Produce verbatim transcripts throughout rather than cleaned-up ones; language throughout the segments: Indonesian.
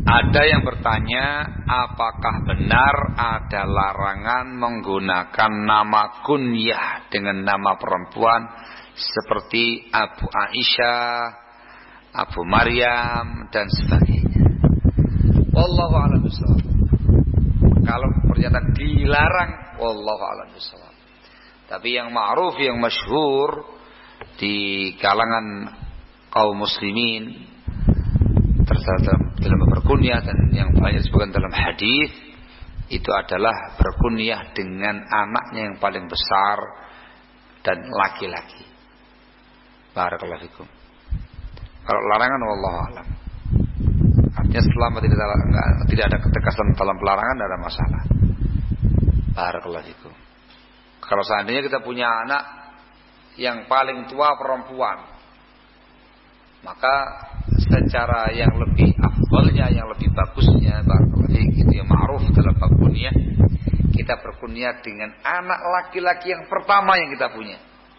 Ada yang bertanya, apakah benar ada larangan menggunakan nama kunyah dengan nama perempuan seperti Abu Aisyah, Abu Maryam dan sebagainya? Wallahu a'lam bishawab. Kalau pernyataan dilarang, wallahu a'lam bishawab. Tapi yang ma'ruf, yang masyhur di kalangan kaum muslimin dalam, dalam berkunyah dan yang banyak disebutkan dalam hadis itu adalah berkunyah dengan anaknya yang paling besar dan laki-laki. Barakallahu fikum. Kalau larangan wallahu a'lam. Artinya selama tidak ada, tidak ada ketegasan dalam pelarangan, tidak ada masalah. Barakallahu fikum. Kalau seandainya kita punya anak yang paling tua perempuan, maka secara yang lebih afdalnya, yang lebih bagusnya, barakallahu fikum, itu yang ma'ruf dalam bab kunyah, kita berkunyah dengan anak laki-laki yang pertama yang kita punya.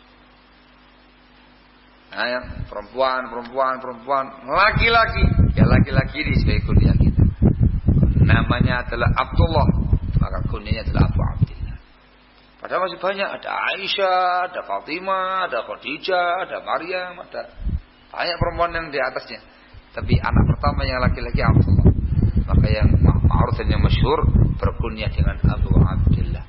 Nah, yang perempuan, perempuan, perempuan, laki-laki, ya laki-laki ini sebagai kunyah kita. Namanya adalah Abdullah, maka kunyahnya adalah Abu Abdillah. Padahal masih banyak, ada Aisyah, ada Fatimah, ada Khadijah, ada Maryam, ada banyak perempuan yang di atasnya. Tapi anak pertama yang laki-laki Abdullah. Maka yang ma'ruf dan yang masyhur berkunyah dengan Abu Abdillah.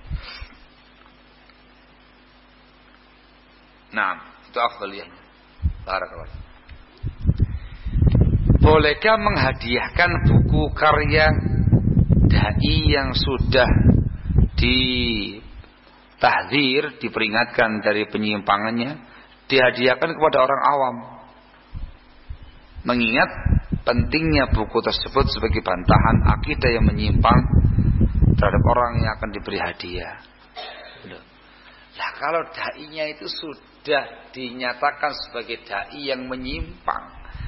Nah, itu afdaliyahnya. Barakallahu. Bolehkah menghadiahkan buku karya dai yang sudah ditahdzir, diperingatkan dari penyimpangannya, dihadiahkan kepada orang awam? Mengingat pentingnya buku tersebut sebagai bantahan akidah yang menyimpang terhadap orang yang akan diberi hadiah. Nah, kalau dai-nya itu sudah dinyatakan sebagai dai yang menyimpang,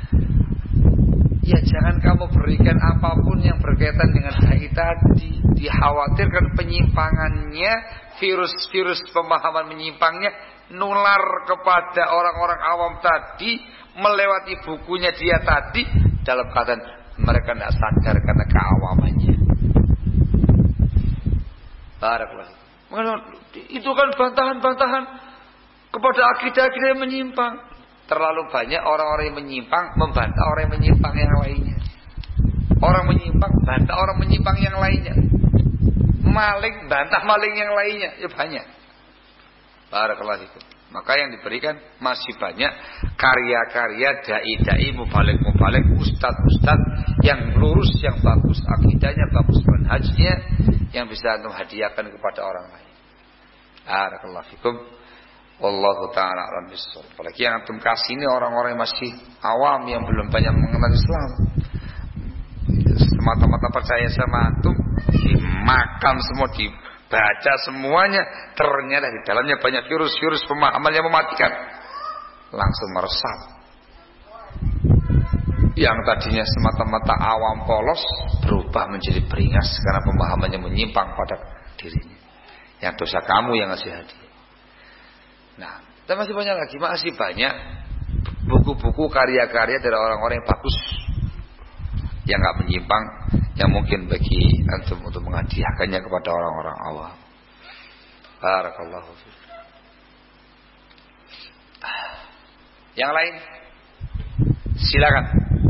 ya jangan kamu berikan apapun yang berkaitan dengan dai tadi. Dikhawatirkan penyimpangannya, virus-virus pemahaman menyimpangnya nular kepada orang-orang awam tadi, melewati bukunya dia tadi, dalam keadaan mereka tidak sadar karena keawamannya. Barakallahu. Itu kan bantahan-bantahan kepada akidah-akidah yang menyimpang. Terlalu banyak orang-orang yang menyimpang membantah orang yang menyimpang yang lainnya. Orang menyimpang bantah orang menyimpang yang lainnya. Maling bantah maling yang lainnya, ya banyak. Barakallahu fikum. Maka yang diberikan masih banyak karya-karya dai-dai, mubalik-mubalik, ustad-ustad yang lurus, yang bagus akidahnya, bagus manhajnya, yang bisa antum hadiahkan kepada orang lain. Barakallahu fikum. Wallahu ta'ala a'lam bissawab. Apalagi yang antum kasih ini orang-orang yang masih awam, yang belum banyak mengenal Islam. Semata-mata percaya sama antum, dimakan semua, dibaca semuanya, ternyata di dalamnya banyak virus-virus pemahaman yang mematikan. Langsung meresap. Yang tadinya semata-mata awam polos berubah menjadi beringas karena pemahamannya menyimpang pada dirinya. Yang dosa kamu yang ngasih hadiah. Nah, dan masih banyak lagi, masih banyak buku-buku karya-karya dari orang-orang yang bagus, yang nggak menyimpang, yang mungkin bagi antum untuk menghadiahkannya kepada orang-orang awam. Barakallahu fiik. Yang lain, silakan.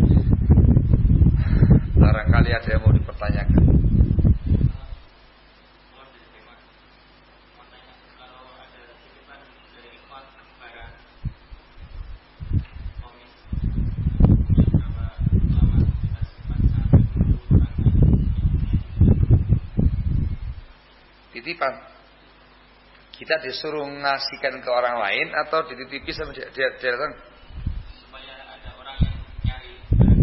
Barangkali ada yang mau dipertanyakan. Titipan, kita disuruh ngasihkan ke orang lain atau dititipi sama dia, dia, dia datang? Supaya ada orang yang nyari.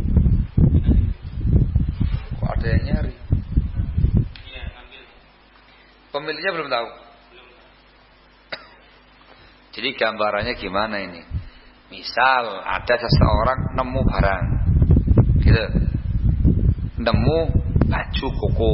Kok ada yang nyari? Iya, ngambil. Pemiliknya belum tahu. Belum. Jadi gambarannya gimana ini? Misal ada seseorang nemu barang, gitu, nemu baju koko.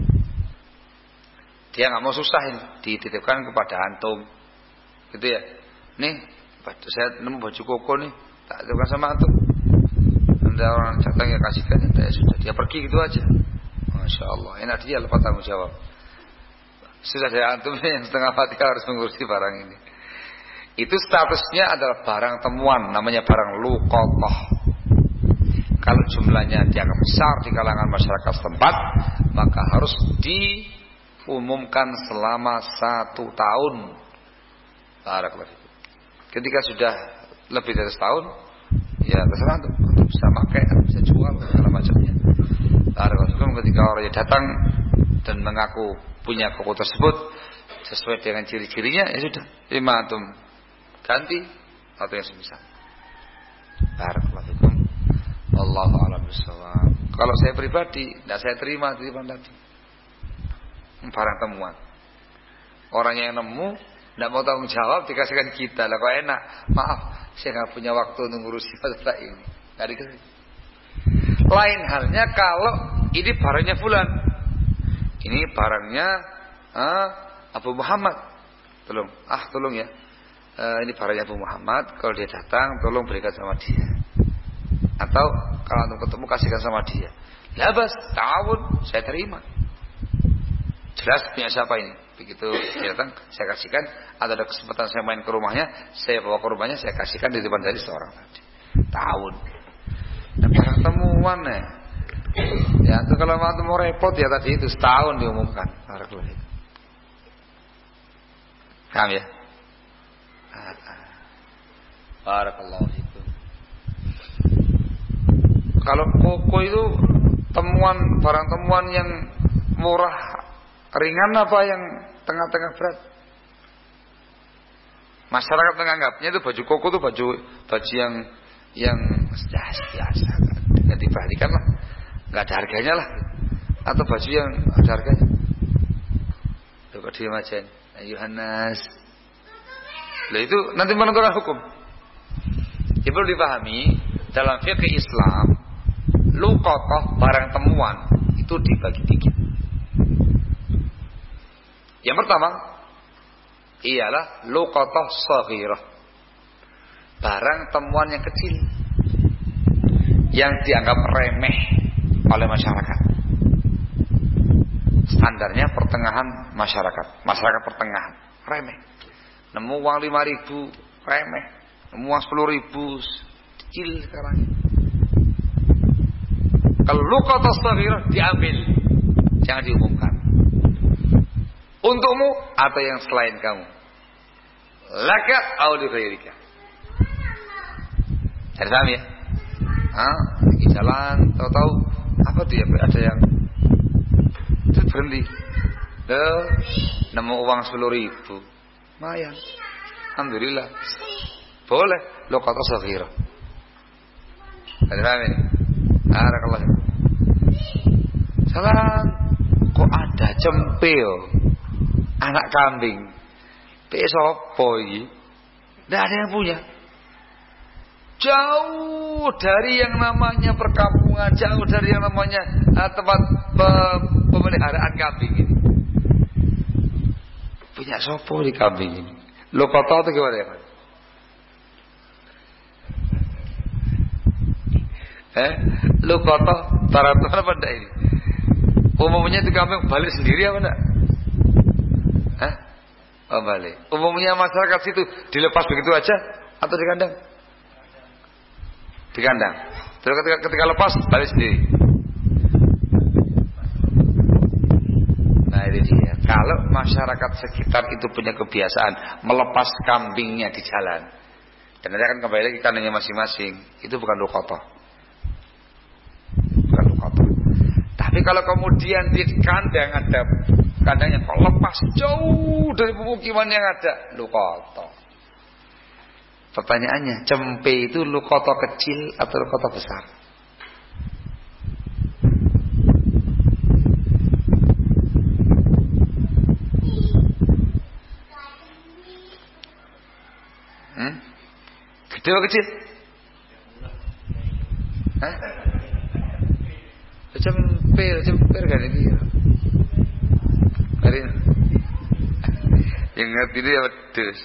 Dia nggak mau susahin, dititipkan kepada antum, gitu ya. Nih, saya nemu baju koko nih, tak titipkan sama antum. ada orang datang ya kasihkan, ya sudah, dia pergi gitu aja. Masya Allah, enak dia lepas tanggung jawab. Sudah saya antum yang setengah mati harus mengurusi barang ini. Itu statusnya adalah barang temuan, namanya barang luqatah. Kalau jumlahnya dianggap besar di kalangan masyarakat setempat, maka harus diumumkan selama satu tahun. Barakallahu fikum. Ketika sudah lebih dari setahun, ya terserah antum, antum bisa pakai, bisa jual segala macamnya. Barakallahu fikum. Ketika orang datang dan mengaku punya toko tersebut sesuai dengan ciri-cirinya, ya sudah, lima antum ganti atau yang semisal. Barakallahu fikum. Wallahu a'lam bishawab. Kalau saya pribadi, tidak saya terima titipan tadi. Barang temuan. Orang yang nemu tidak mau tanggung jawab dikasihkan kita. Lah kok enak. Maaf, saya nggak punya waktu untuk ngurusi masalah ini. Nggak dikasih. Lain halnya kalau ini barangnya fulan. Ini barangnya ah, Abu Muhammad. Tolong, ah tolong ya. Uh, ini barangnya Abu Muhammad. Kalau dia datang, tolong berikan sama dia. Atau kalau antum ketemu kasihkan sama dia. Labas, ta'awun, saya terima. Jelas punya siapa ini. Begitu dia datang, saya kasihkan. Atau ada kesempatan saya main ke rumahnya, saya bawa ke rumahnya, saya kasihkan di depan dari seorang tadi. Ta'awun. Dan barang temuan ya. Ya, itu kalau antum mau repot ya tadi itu setahun diumumkan. Barakallahu fikum. Paham ya? Barakallahu fikum. Kalau koko itu temuan, barang temuan yang murah, ringan apa yang tengah-tengah berat? Masyarakat menganggapnya itu baju koko itu baju baju yang yang biasa, nggak diperhatikan lah, nggak ada harganya lah, atau baju yang ada harganya. Coba dia macam Yohanes. Lah itu nanti menentukan hukum. Ya perlu dipahami dalam fikih Islam. Luqatah barang temuan itu dibagi tiga. Yang pertama ialah luqatah shaghirah. Barang temuan yang kecil yang dianggap remeh oleh masyarakat. Standarnya pertengahan masyarakat, masyarakat pertengahan, remeh. Nemu uang lima ribu, remeh. Nemu uang sepuluh ribu, kecil sekarang. Kalau luqatah shaghirah diambil, jangan diumumkan. Untukmu atau yang selain kamu. Laka au li ghairika. Ada paham ya? Ah, di jalan tahu-tahu apa tuh ya, ada yang terus berhenti. Loh, nemu uang sepuluh ribu. Lumayan. Alhamdulillah. Boleh luqatah shaghirah. Ada paham ini? Barakallahu. Salah kok ada cempil anak kambing. Pek sopo iki? Enggak ada yang punya. Jauh dari yang namanya perkampungan, jauh dari yang namanya uh, tempat pe- pemeliharaan kambing ini. Punya sopo di kambing ini. Lo kau tahu itu gimana ya, Pak? Eh, lu kotoh taratan apa enggak ini? Umumnya itu kambing balik sendiri apa enggak? Hah? Oh balik. Umumnya masyarakat situ dilepas begitu aja atau di kandang? Di kandang. Terus ketika, ketika lepas balik sendiri. Nah ini dia. Kalau masyarakat sekitar itu punya kebiasaan melepas kambingnya di jalan, dan nanti akan kembali lagi kandangnya masing-masing, itu bukan luqatah. Tapi kalau kemudian di kandang ada kandangnya kok lepas jauh dari pemukiman yang ada, luqatah. Pertanyaannya, cempe itu luqatah kecil atau luqatah besar? Hmm? Gede atau kecil? Hah? Cempil, cempil kan ini. Hari ini. Yang ngerti dia pedes.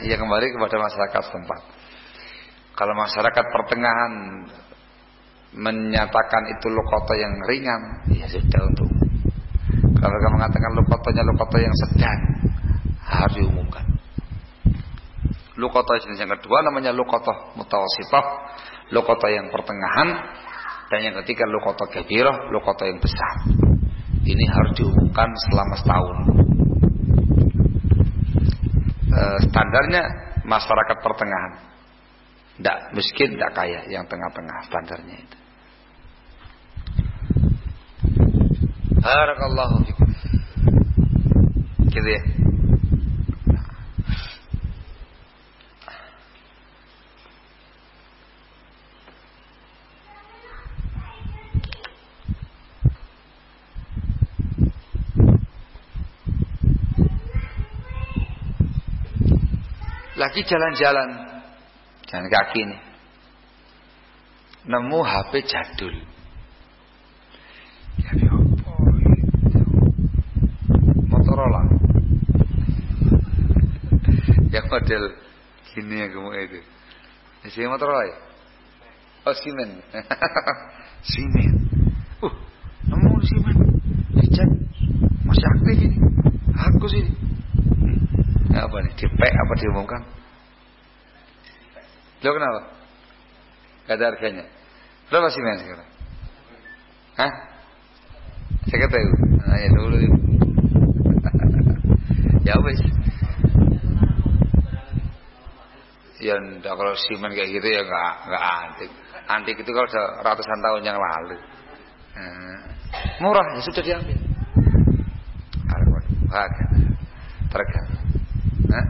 ya kembali kepada masyarakat setempat. Kalau masyarakat pertengahan menyatakan itu luqata yang ringan, ya sudah untuk. Kalau mereka mengatakan luqatanya luqata yang sedang, harus diumumkan. Luqata jenis yang kedua namanya luqata mutawassithah, luqata yang pertengahan, dan yang ketiga luqata kabirah, luqata yang besar. Ini harus diumumkan selama setahun. E, standarnya masyarakat pertengahan, tidak miskin, tidak kaya, yang tengah-tengah standarnya itu. Barakallahu fikum. Gitu ya. Lagi jalan-jalan, jalan kaki nih, nemu H P jadul. Ya apa? Motorola. Yang model gini yang kamu itu. Ini Motorola ya? Oh Siemens. Siemens. Uh, nemu Siemens. Dicat masih aktif ini. Aku sih. Apa nih? Dipek apa diumumkan? Lo kenapa? Gak ada harganya. Berapa sih men sekarang? Hah? Saya kata itu. Nah, ya dulu. Ya wes. Ya enggak, kalau simen kayak gitu ya enggak enggak antik. Antik itu kalau sudah ratusan tahun yang lalu. Hmm. Murah ya sudah diambil. Harga. Tergantung. Hah?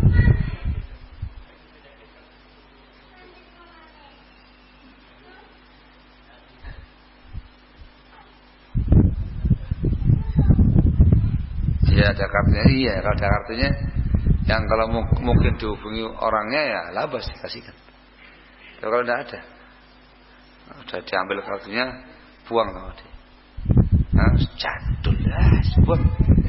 Ya ada kartunya, iya kalau ada kartunya yang kalau mungkin dihubungi orangnya ya labas dikasihkan. Tapi kalau tidak ada, sudah diambil kartunya, buang sama dia. Nah, jadul lah, buang.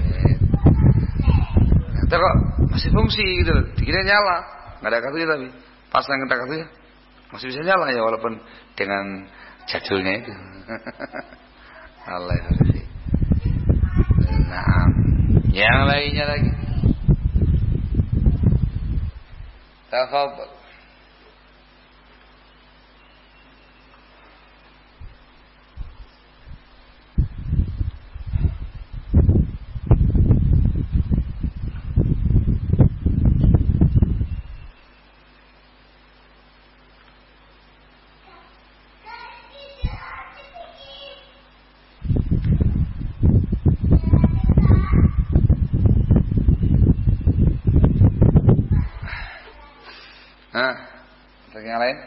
Nah, kok masih fungsi gitu, dikira nyala, nggak ada kartunya tapi pasang kita kartunya masih bisa nyala ya walaupun dengan jadulnya itu. Allah itu. Nah, yang lainnya lagi. Tafadhal. Nah, untuk yang lain?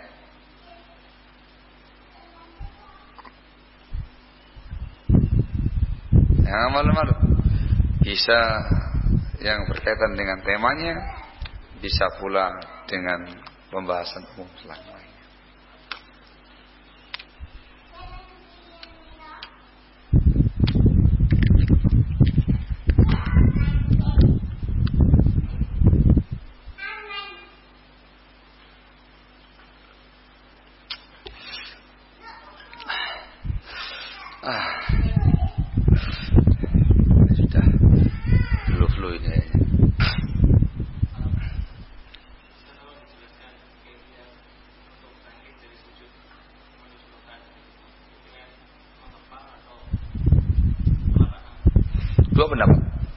Yang malu-malu bisa yang berkaitan dengan temanya, bisa pula dengan pembahasan umum selanjutnya. Dua pendapat.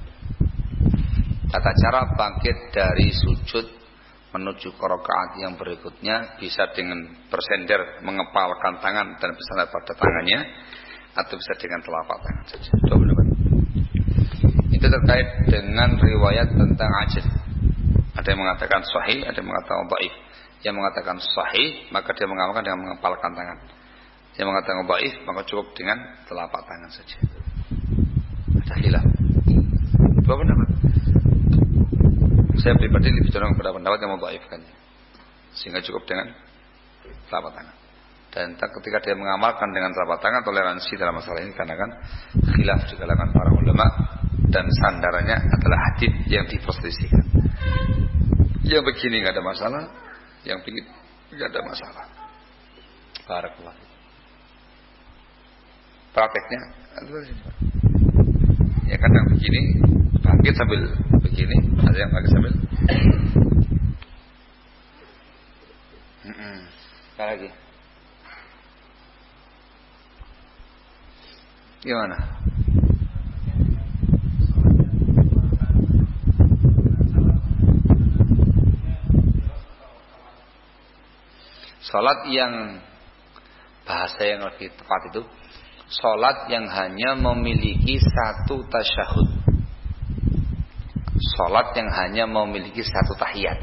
Tata cara bangkit dari sujud menuju ke rakaat yang berikutnya bisa dengan bersender, mengepalkan tangan dan bersandar pada tangannya, atau bisa dengan telapak tangan saja. Dua pendapat. Itu terkait dengan riwayat tentang ajz. Ada yang mengatakan sahih, ada yang mengatakan dhaif. Yang mengatakan sahih maka dia mengamalkan dengan mengepalkan tangan. Yang mengatakan dhaif maka cukup dengan telapak tangan saja. Ada khilaf. Dua pendapat. Saya pribadi lebih cenderung kepada pendapat yang mendhaifkannya, sehingga cukup dengan telapak tangan. Dan ketika dia mengamalkan dengan telapak tangan, toleransi dalam masalah ini karena kan khilaf di kalangan para ulama dan sandarannya adalah hadits yang diperselisihkan. Yang begini nggak ada masalah, yang begini nggak ada masalah. Barakallah. Prakteknya, ya kan yang begini bangkit sambil begini, ada yang bangkit sambil. Sekali lagi. Gimana? Salat yang bahasa yang lebih tepat itu salat yang hanya memiliki satu tasyahud. Salat yang hanya memiliki satu tahiyat.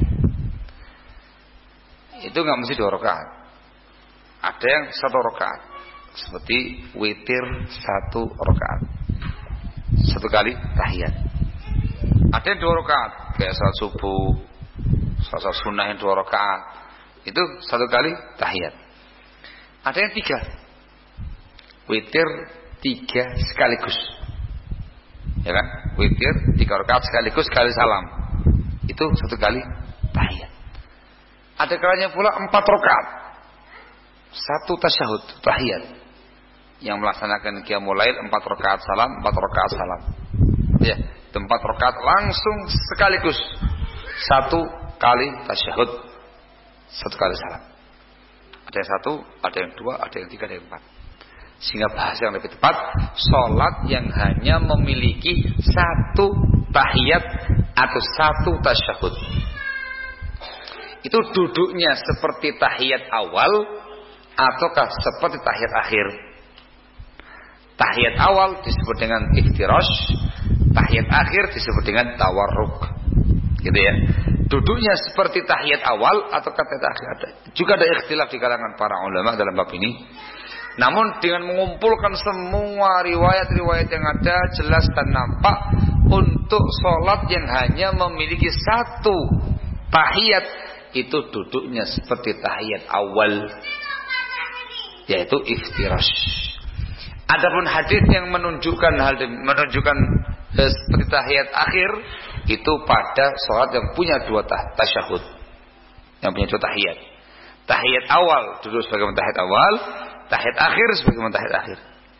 Itu enggak mesti dua rakaat. Ada yang satu rakaat. Seperti witir satu rakaat. Satu kali tahiyat. Ada yang dua rakaat, kayak salat subuh, salat sunnah yang dua rakaat. Itu satu kali tahiyat. Ada yang tiga, witir tiga sekaligus, ya kan? Witir tiga rakaat sekaligus sekali salam. Itu satu kali tahiyat. Ada kalanya pula empat rakaat, satu tasyahud tahiyat, yang melaksanakan qiyamul lail empat rakaat salam, empat rakaat salam. Ya, empat rakaat langsung sekaligus satu kali tasyahud. Satu kali salam. Ada yang satu, ada yang dua, ada yang tiga, ada yang empat. Sehingga bahasa yang lebih tepat, sholat yang hanya memiliki satu tahiyat atau satu tasyahud. Itu duduknya seperti tahiyat awal ataukah seperti tahiyat akhir. Tahiyat awal disebut dengan iftirash, tahiyat akhir disebut dengan tawarruk. Gitu ya. Duduknya seperti tahiyat awal atau tahiyat akhir. Juga ada ikhtilaf di kalangan para ulama dalam bab ini. Namun dengan mengumpulkan semua riwayat-riwayat yang ada, jelas dan nampak untuk sholat yang hanya memiliki satu tahiyat, itu duduknya seperti tahiyat awal, yaitu iftirash. Adapun hadis yang menunjukkan hal menunjukkan eh, seperti tahiyat akhir, itu pada sholat yang punya dua tasyahud, yang punya dua tahiyat. Tahiyat awal duduk sebagai tahiyat awal, tahiyat akhir sebagai tahiyat akhir.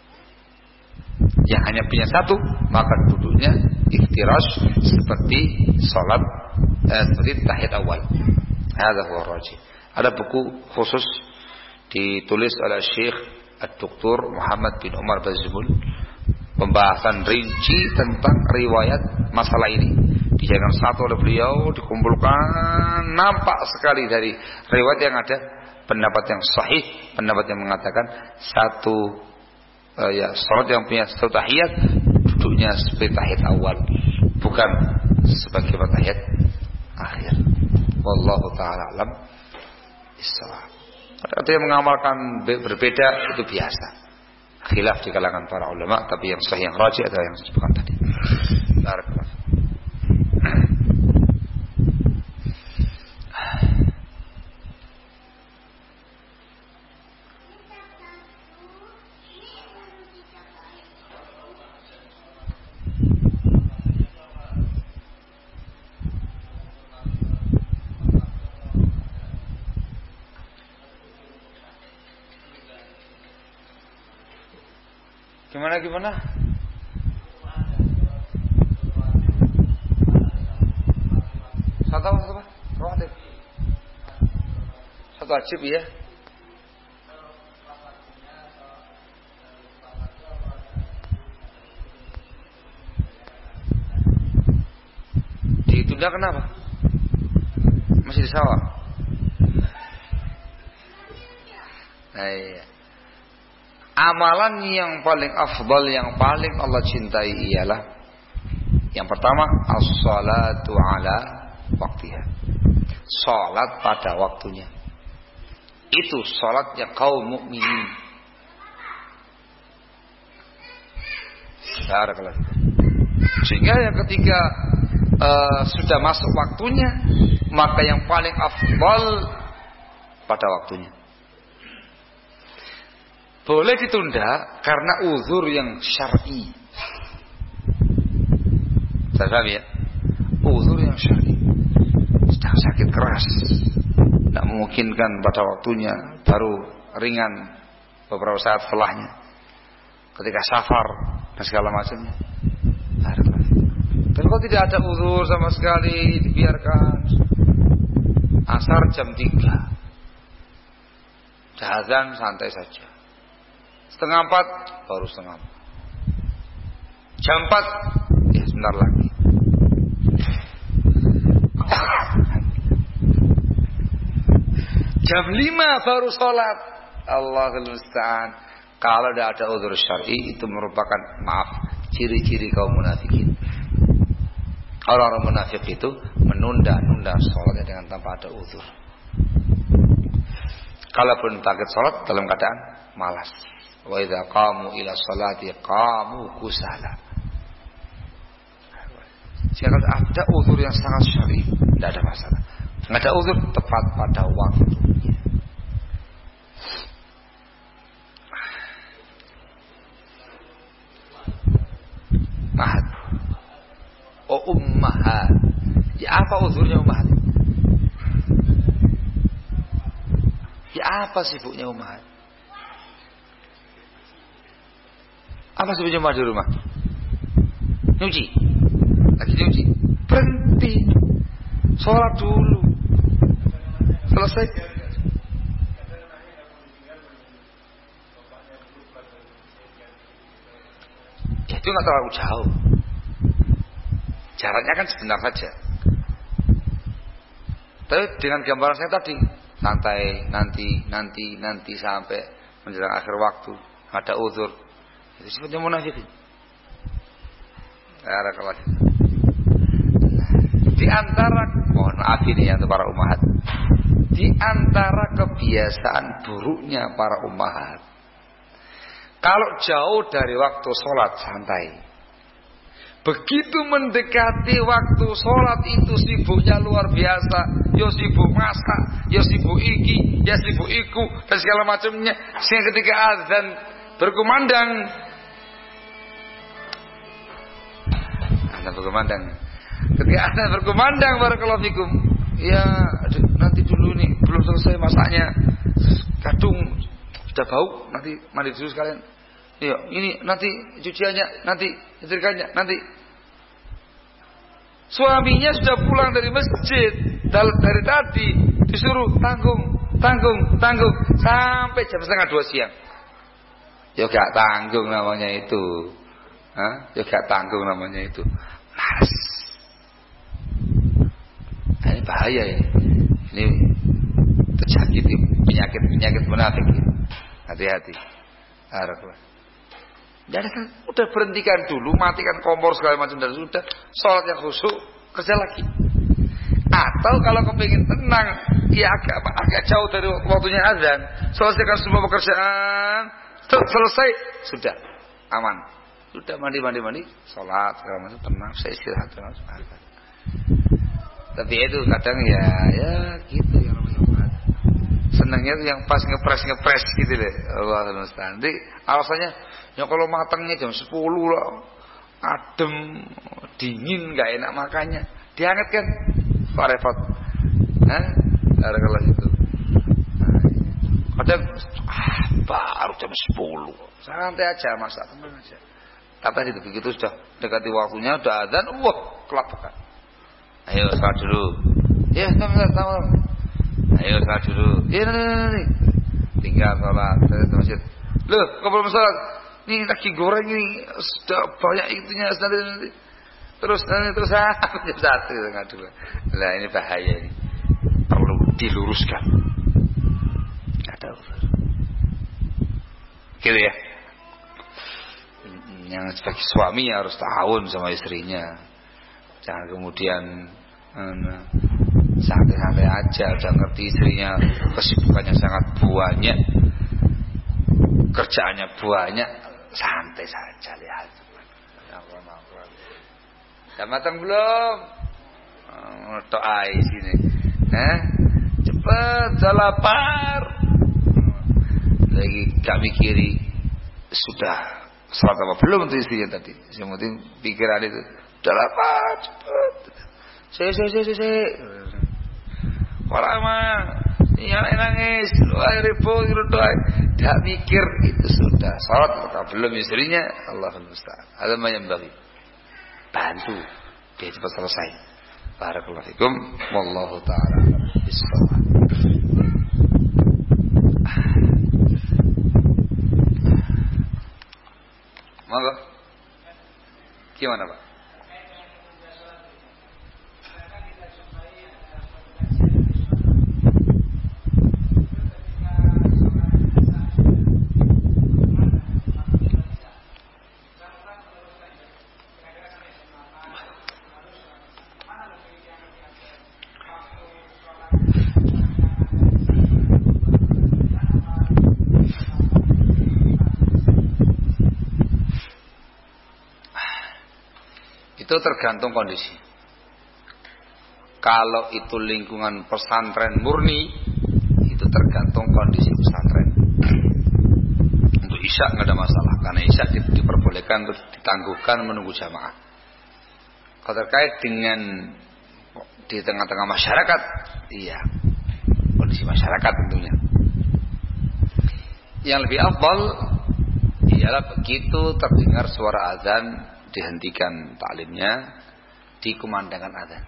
Yang hanya punya satu, maka duduknya iftirash seperti sholat eh, seperti tahiyat awal. Hadza huwa rajih. Ada buku khusus ditulis oleh Syekh Ad-Doktor Muhammad bin Umar Bazmul, pembahasan rinci tentang riwayat masalah ini. Dijadikan satu oleh beliau, dikumpulkan, nampak sekali dari riwayat yang ada pendapat yang sahih, pendapat yang mengatakan satu uh, ya salat yang punya satu tahiyat duduknya seperti tahiyat awal, bukan sebagai tahiyat akhir. Wallahu taala alam bissawab. Ada yang mengamalkan berbeda, itu biasa. Khilaf di kalangan para ulama, tapi yang sahih yang rajih adalah yang disebutkan tadi. Barakallahu. Gimana gimana? Satu apa? Satu apa? Rawatib. Satu wajib ya. Ditunda kenapa? Masih di sawah. Nah, iya. Amalan yang paling afdal, yang paling Allah cintai ialah yang pertama, as-salatu ala waktiha. Salat pada waktunya. Itu salatnya kaum mukminin. Sehingga yang ketika uh, sudah masuk waktunya, maka yang paling afdal pada waktunya. Boleh ditunda karena uzur yang syar'i. Saya paham ya? Uzur yang syar'i. sakit keras, tidak memungkinkan pada waktunya, baru ringan beberapa saat setelahnya, ketika safar dan segala macamnya. Dan kalau tidak ada uzur sama sekali, dibiarkan asar jam tiga, azan santai saja, setengah empat baru setengah empat, jam empat ya sebentar lagi. Jam lima baru sholat. Allahul musta'an. Kalau tidak ada uzur syar'i, itu merupakan, maaf, ciri-ciri kaum munafikin. Orang-orang munafik itu menunda-nunda sholatnya dengan tanpa ada uzur. Kalaupun target sholat dalam keadaan malas. Wa idza qamu ila sholati qamu kusala. Jika ada uzur yang sangat syar'i, tidak ada masalah. Tidak ada uzur, tepat pada waktunya. Mahat. Oh ummahat. Ya apa uzurnya ummahat? Ya apa sibuknya ummahat? Apa sibuknya ummahat di rumah? Nyuci. Lagi nyuci. Berhenti. Sholat dulu. Selesai. Ya, itu nggak terlalu jauh. Jaraknya kan sebentar saja. Tapi dengan gambaran saya tadi, santai, nanti, nanti, nanti sampai menjelang akhir waktu, ada uzur. Itu sifatnya munafikin. Barakallahu fiik. Di antara, mohon maaf ini ya untuk para ummahat, di antara kebiasaan buruknya para ummahat, kalau jauh dari waktu sholat santai, begitu mendekati waktu sholat itu sibuknya luar biasa. Ya sibuk masak, ya sibuk iki, ya sibuk iku, dan segala macamnya. Sehingga ketika azan berkumandang, azan berkumandang, ketika azan berkumandang, barakallahu fikum, ya nanti dulu nih, belum selesai masaknya, kadung sudah bau, nanti mandi dulu sekalian. Iya, ini nanti cuciannya, nanti nyetrikanya, nanti. Suaminya sudah pulang dari masjid dari tadi, disuruh tanggung, tanggung, tanggung sampai jam setengah dua siang. Ya gak tanggung namanya itu, Hah? Ya gak tanggung namanya itu, malas. Nah, ini bahaya ini, ini terjadi penyakit penyakit munafik. Hati-hati. Haraplah. Jadi kan udah berhentikan dulu, matikan kompor segala macam dan sudah sholat yang khusyuk, kerja lagi. Atau kalau kepingin tenang, ya agak agak jauh dari waktunya azan, selesaikan semua pekerjaan, selesai, sudah aman, sudah mandi mandi mandi, sholat segala macam, tenang, saya istirahat tenang. Tapi itu kadang ya ya gitu yang namanya senangnya tuh yang pas ngepres ngepres gitu deh. Allah musta'an. Nanti alasannya ya kalau matangnya jam sepuluh lah, adem, dingin, nggak enak makannya, dihangat kan, Pak repot. Nah, ada kalau itu. Nah, kadang ah, baru jam sepuluh, santai aja masak, tenang aja. Kata itu begitu sudah dekati waktunya, udah azan, wah kelapakan. Ayo sholat dulu. Ya, teman-teman, teman. Ayo sholat dulu. Ya, nanti, nanti. Tinggal sholat dari masjid. Loh, kok belum sholat? Ini lagi goreng ini sudah banyak itunya nanti nanti. Terus nanti terus ah jam satu tengah dua. Lah ini bahaya ini. Perlu diluruskan. Ada uzur. Gitu ya. Yang sebagai suami harus tahun sama istrinya. Jangan kemudian santai-santai aja, udah ngerti istrinya kesibukannya sangat banyak, kerjaannya banyak, santai saja lihat. Sudah matang belum? Doa sini. Eh, cepat, sudah lapar. Lagi gak mikiri sudah sholat apa belum tuh istrinya tadi. Yang penting pikiran itu udah lapar, cepat. Saya, saya, saya, saya. Orang mah yang nangis, doa ribut, doa, tidak mikir itu sudah. Salat atau belum istrinya, Allahul musta'an. Ada yang bagi bantu dia cepat selesai. Barakallahu fikum, wallahu taala bissawab. Monggo. Gimana, Pak? Itu tergantung kondisi. Kalau itu lingkungan pesantren murni, itu tergantung kondisi pesantren. Untuk isya nggak ada masalah, karena isya diperbolehkan untuk ditangguhkan menunggu jamaah. Kalau terkait dengan di tengah-tengah masyarakat, iya, kondisi masyarakat tentunya. Yang lebih afdal ialah begitu terdengar suara azan, dihentikan taklimnya, dikumandangkan azan,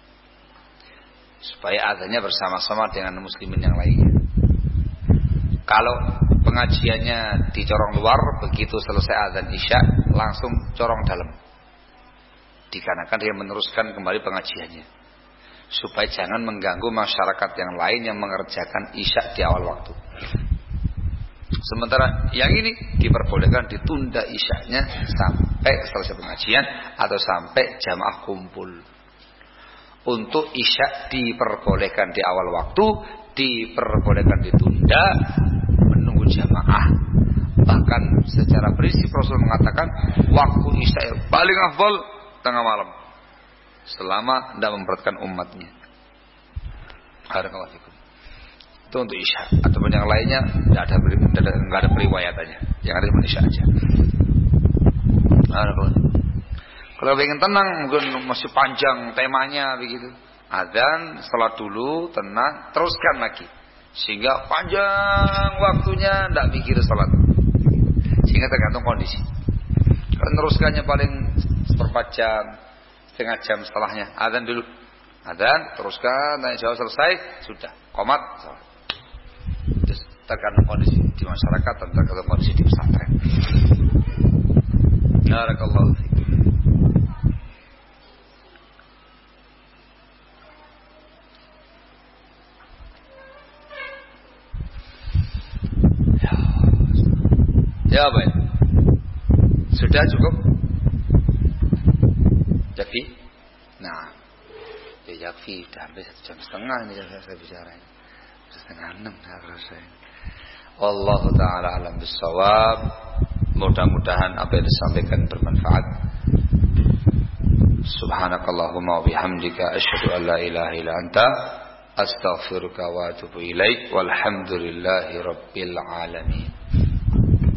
supaya azannya bersama-sama dengan muslimin yang lainnya. Kalau pengajiannya di corong luar, begitu selesai azan isya langsung corong dalam, dikarenakan dia meneruskan kembali pengajiannya, supaya jangan mengganggu masyarakat yang lain yang mengerjakan isya di awal waktu. Sementara yang ini diperbolehkan ditunda isyanya sampai selesai pengajian atau sampai jamaah kumpul. Untuk isya diperbolehkan di awal waktu, diperbolehkan ditunda menunggu jamaah. Bahkan secara prinsip Rasul mengatakan waktu isya yang paling afdal tengah malam, selama tidak memberatkan umatnya. Barakallahu fikum. Itu untuk isya. Ataupun yang lainnya tidak ada, tidak ada, tidak ada periwayatannya. Yang ada cuma isya aja. Kalau ingin tenang, mungkin masih panjang temanya begitu. Adzan, salat dulu, tenang, teruskan lagi. Sehingga panjang waktunya tidak mikir salat. Sehingga tergantung kondisi. Kalau teruskannya paling seperempat jam, setengah jam setelahnya. Adzan dulu. Adzan, teruskan, tanya jawab selesai, sudah. Qomat, salat. Tergantung kondisi di masyarakat dan tergantung kondisi di pesantren. Barakallahu fikum. Ya baik. Sudah cukup? Yakfi? Nah, ya yakfi. Sudah hampir satu jam setengah ini saya bicara. Setengah enam saya rasa. Wallahu ta'ala alam bissawab. Mudah-mudahan apa yang disampaikan bermanfaat. Subhanakallahumma wa bihamdika asyhadu an la ilaha illa anta astaghfiruka wa atubu ilaik. Walhamdulillahi rabbil alamin.